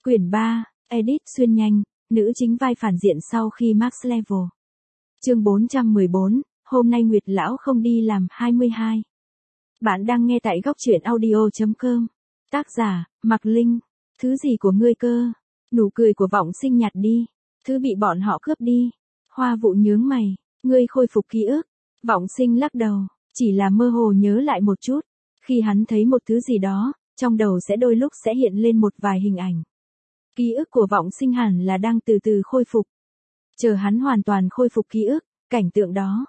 Quyển 3, Edit xuyên nhanh, nữ chính vai phản diện sau khi Max Level. Chương 414, hôm nay Nguyệt Lão không đi làm 22. Bạn đang nghe tại góc truyện audio.com. Tác giả, Mạc Linh. Thứ gì của ngươi cơ? Nụ cười của Vọng Sinh nhạt đi. Thứ bị bọn họ cướp đi. Hoa Vụ nhướng mày. Ngươi khôi phục ký ức. Vọng Sinh lắc đầu. Chỉ là mơ hồ nhớ lại một chút. Khi hắn thấy một thứ gì đó, trong đầu sẽ đôi lúc sẽ hiện lên một vài hình ảnh. Ký ức của Vọng Sinh hẳn là đang từ từ khôi phục. Chờ hắn hoàn toàn khôi phục ký ức, cảnh tượng đó.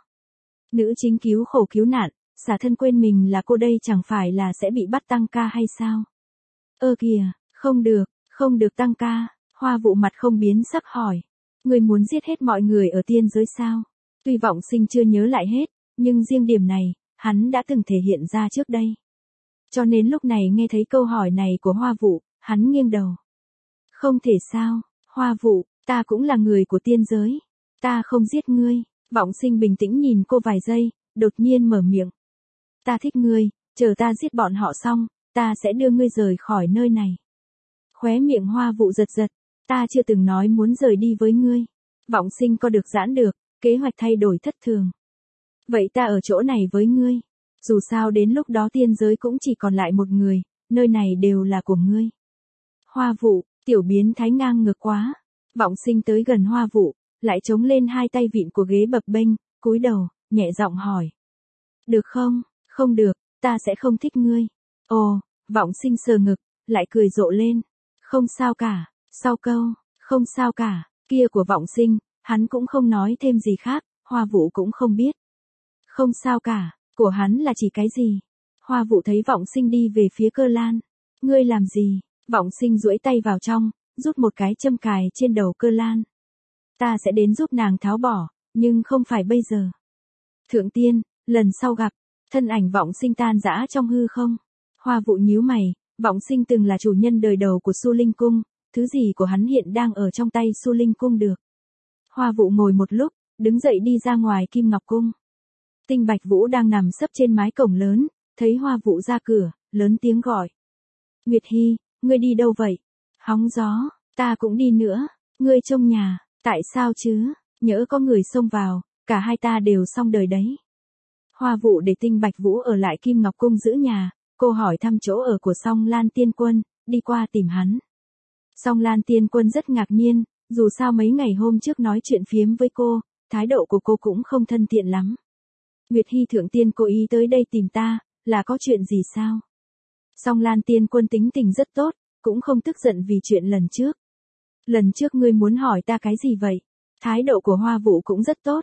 Nữ chính cứu khổ cứu nạn, xả thân quên mình là cô đây chẳng phải là sẽ bị bắt tăng ca hay sao? Ơ kìa, không được tăng ca. Hoa Vụ mặt không biến sắc hỏi. Người muốn giết hết mọi người ở tiên giới sao? Tuy Vọng Sinh chưa nhớ lại hết, nhưng riêng điểm này, hắn đã từng thể hiện ra trước đây. Cho nên lúc này nghe thấy câu hỏi này của Hoa Vụ, hắn nghiêng đầu. Không thể sao, Hoa Vụ, ta cũng là người của tiên giới. Ta không giết ngươi. Vọng Sinh bình tĩnh nhìn cô vài giây, đột nhiên mở miệng. Ta thích ngươi, chờ ta giết bọn họ xong, ta sẽ đưa ngươi rời khỏi nơi này. Khóe miệng Hoa Vụ giật giật, ta chưa từng nói muốn rời đi với ngươi. Vọng Sinh có được giãn được, kế hoạch thay đổi thất thường. Vậy ta ở chỗ này với ngươi. Dù sao đến lúc đó tiên giới cũng chỉ còn lại một người, nơi này đều là của ngươi. Hoa Vụ, tiểu biến thái ngang ngược quá. Vọng Sinh tới gần Hoa Vụ, lại chống lên hai tay vịn của ghế bập bênh, cúi đầu, nhẹ giọng hỏi. Được không? Không được, ta sẽ không thích ngươi. Ồ, Vọng Sinh sờ ngực, lại cười rộ lên. Không sao cả, sau câu, không sao cả, kia của Vọng Sinh, hắn cũng không nói thêm gì khác, Hoa Vụ cũng không biết. Không sao cả, của hắn là chỉ cái gì? Hoa Vụ thấy Vọng Sinh đi về phía Cơ Lan. Ngươi làm gì? Vọng Sinh duỗi tay vào trong, rút một cái châm cài trên đầu Cơ Lan. Ta sẽ đến giúp nàng tháo bỏ, nhưng không phải bây giờ. Thượng tiên, lần sau gặp, thân ảnh Vọng Sinh tan rã trong hư không. Hoa Vụ nhíu mày, Vọng Sinh từng là chủ nhân đời đầu của Su Linh Cung, thứ gì của hắn hiện đang ở trong tay Su Linh Cung được. Hoa Vụ ngồi một lúc, đứng dậy đi ra ngoài Kim Ngọc Cung. Tinh Bạch Vũ đang nằm sấp trên mái cổng lớn, thấy Hoa Vụ ra cửa, lớn tiếng gọi. Nguyệt Hy, ngươi đi đâu vậy? Hóng gió, ta cũng đi nữa, ngươi trông nhà, tại sao chứ, nhỡ có người xông vào, cả hai ta đều xong đời đấy. Hoa Vụ để Tinh Bạch Vũ ở lại Kim Ngọc Cung giữ nhà, cô hỏi thăm chỗ ở của Song Lan Tiên Quân, đi qua tìm hắn. Song Lan Tiên Quân rất ngạc nhiên, dù sao mấy ngày hôm trước nói chuyện phiếm với cô, thái độ của cô cũng không thân thiện lắm. Nguyệt Hy thượng tiên cố ý tới đây tìm ta, là có chuyện gì sao? Song Lan Tiên Quân tính tình rất tốt, cũng không tức giận vì chuyện lần trước. Lần trước ngươi muốn hỏi ta cái gì vậy? Thái độ của Hoa Vụ cũng rất tốt.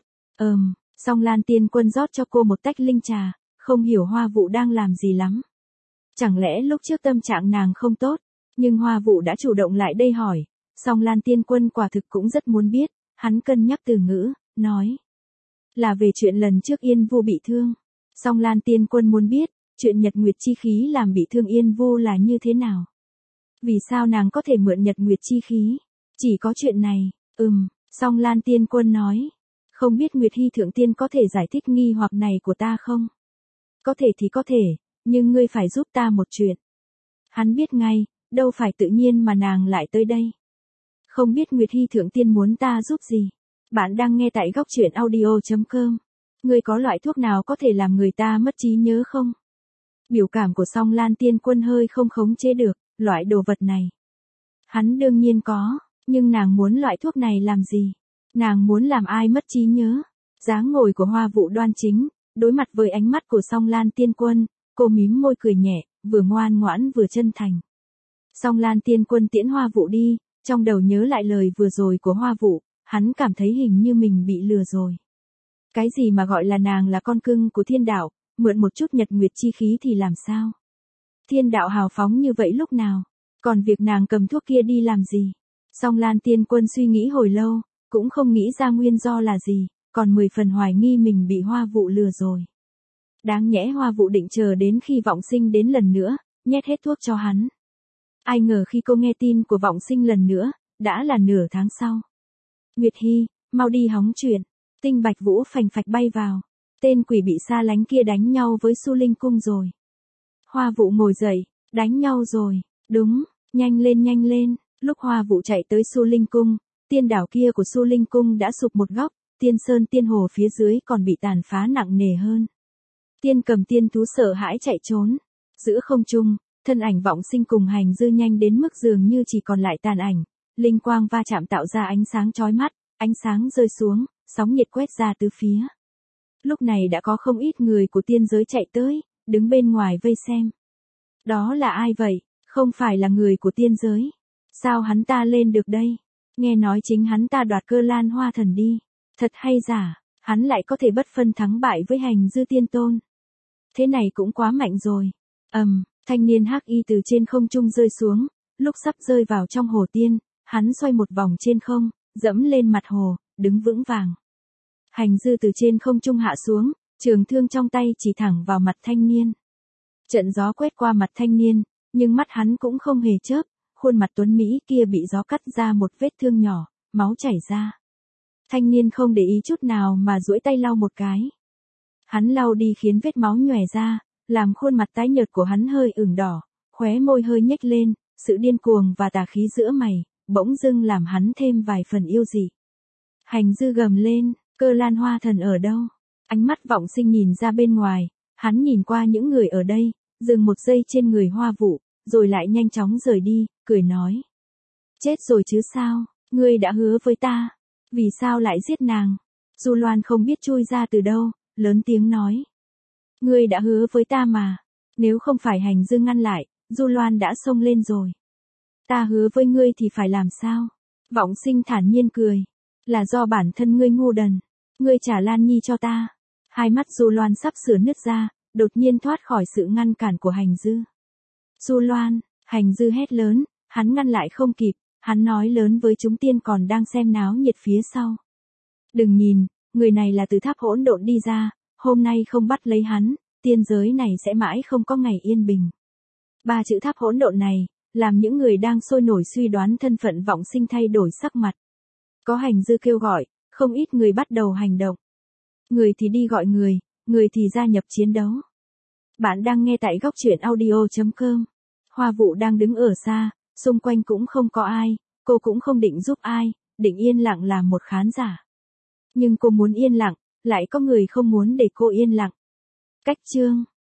Song Lan Tiên Quân rót cho cô một tách linh trà, không hiểu Hoa Vụ đang làm gì lắm. Chẳng lẽ lúc trước tâm trạng nàng không tốt, nhưng Hoa Vụ đã chủ động lại đây hỏi. Song Lan Tiên Quân quả thực cũng rất muốn biết, hắn cân nhắc từ ngữ, nói. Là về chuyện lần trước Yên Vu bị thương. Song Lan Tiên Quân muốn biết, chuyện Nhật Nguyệt chi khí làm bị thương Yên Vu là như thế nào? Vì sao nàng có thể mượn Nhật Nguyệt chi khí? Chỉ có chuyện này, Song Lan Tiên Quân nói. Không biết Nguyệt Hy thượng tiên có thể giải thích nghi hoặc này của ta không? Có thể thì có thể, nhưng ngươi phải giúp ta một chuyện. Hắn biết ngay, đâu phải tự nhiên mà nàng lại tới đây. Không biết Nguyệt Hy thượng tiên muốn ta giúp gì? Bạn đang nghe tại góc truyện audio.com. Ngươi có loại thuốc nào có thể làm người ta mất trí nhớ không? Biểu cảm của Song Lan Tiên Quân hơi không khống chế được, loại đồ vật này. Hắn đương nhiên có, nhưng nàng muốn loại thuốc này làm gì? Nàng muốn làm ai mất trí nhớ? Dáng ngồi của Hoa Vụ đoan chính, đối mặt với ánh mắt của Song Lan Tiên Quân, cô mím môi cười nhẹ, vừa ngoan ngoãn vừa chân thành. Song Lan Tiên Quân tiễn Hoa Vụ đi, trong đầu nhớ lại lời vừa rồi của Hoa Vụ, hắn cảm thấy hình như mình bị lừa rồi. Cái gì mà gọi là nàng là con cưng của thiên đạo, mượn một chút Nhật Nguyệt chi khí thì làm sao? Thiên đạo hào phóng như vậy lúc nào? Còn việc nàng cầm thuốc kia đi làm gì? Song Lan Tiên Quân suy nghĩ hồi lâu, cũng không nghĩ ra nguyên do là gì, còn 10 phần hoài nghi mình bị Hoa Vụ lừa rồi. Đáng nhẽ Hoa Vụ định chờ đến khi Vọng Sinh đến lần nữa, nhét hết thuốc cho hắn. Ai ngờ khi cô nghe tin của Vọng Sinh lần nữa, đã là nửa tháng sau. Nguyệt Hy, mau đi hóng chuyện. Tinh Bạch Vũ phành phạch bay vào. Tên quỷ bị xa lánh kia đánh nhau với Su Linh Cung rồi. Hoa Vụ ngồi dậy, đánh nhau rồi. Đúng, nhanh lên nhanh lên. Lúc Hoa Vũ chạy tới Su Linh Cung, tiên đảo kia của Su Linh Cung đã sụp một góc, tiên sơn tiên hồ phía dưới còn bị tàn phá nặng nề hơn. Tiên cầm tiên thú sợ hãi chạy trốn. Giữa không trung, thân ảnh Vọng Sinh cùng Hành Dư nhanh đến mức dường như chỉ còn lại tàn ảnh, linh quang va chạm tạo ra ánh sáng chói mắt, ánh sáng rơi xuống, sóng nhiệt quét ra tứ phía. Lúc này đã có không ít người của tiên giới chạy tới, đứng bên ngoài vây xem. Đó là ai vậy? Không phải là người của tiên giới. Sao hắn ta lên được đây? Nghe nói chính hắn ta đoạt Cơ Lan Hoa Thần đi. Thật hay giả, hắn lại có thể bất phân thắng bại với Hành Dư tiên tôn. Thế này cũng quá mạnh rồi. Thanh niên hắc y từ trên không trung rơi xuống, lúc sắp rơi vào trong hồ tiên, hắn xoay một vòng trên không, dẫm lên mặt hồ, đứng vững vàng. Hành Dư từ trên không trung hạ xuống, trường thương trong tay chỉ thẳng vào mặt thanh niên. Trận gió quét qua mặt thanh niên, nhưng mắt hắn cũng không hề chớp, khuôn mặt tuấn Mỹ kia bị gió cắt ra một vết thương nhỏ, máu chảy ra. Thanh niên không để ý chút nào mà duỗi tay lau một cái. Hắn lau đi khiến vết máu nhòe ra, làm khuôn mặt tái nhợt của hắn hơi ửng đỏ, khóe môi hơi nhếch lên, sự điên cuồng và tà khí giữa mày, bỗng dưng làm hắn thêm vài phần yêu dị. Hành Dư gầm lên, Cơ Lan Hoa Thần ở đâu? Ánh mắt Vọng Sinh nhìn ra bên ngoài, hắn nhìn qua những người ở đây, dừng một giây trên người Hoa Vũ, rồi lại nhanh chóng rời đi, cười nói. Chết rồi chứ sao, ngươi đã hứa với ta, vì sao lại giết nàng? Du Loan không biết chui ra từ đâu, lớn tiếng nói. Ngươi đã hứa với ta mà, nếu không phải Hành Dư ngăn lại, Du Loan đã xông lên rồi. Ta hứa với ngươi thì phải làm sao? Vọng Sinh thản nhiên cười. Là do bản thân ngươi ngu đần. Ngươi trả Lan Nhi cho ta. Hai mắt Du Loan sắp sửa nứt ra, đột nhiên thoát khỏi sự ngăn cản của Hành Dư. Du Loan, Hành Dư hét lớn, hắn ngăn lại không kịp, hắn nói lớn với chúng tiên còn đang xem náo nhiệt phía sau. Đừng nhìn, người này là từ tháp hỗn độn đi ra, hôm nay không bắt lấy hắn, tiên giới này sẽ mãi không có ngày yên bình. Ba chữ tháp hỗn độn này, làm những người đang sôi nổi suy đoán thân phận Vọng Sinh thay đổi sắc mặt. Có Hành Dư kêu gọi, không ít người bắt đầu hành động. Người thì đi gọi người thì gia nhập chiến đấu. Bạn đang nghe tại góc truyện audio.com. Hoa Vũ đang đứng ở xa, xung quanh cũng không có ai, cô cũng không định giúp ai, định yên lặng làm một khán giả. Nhưng cô muốn yên lặng, lại có người không muốn để cô yên lặng. Cách chương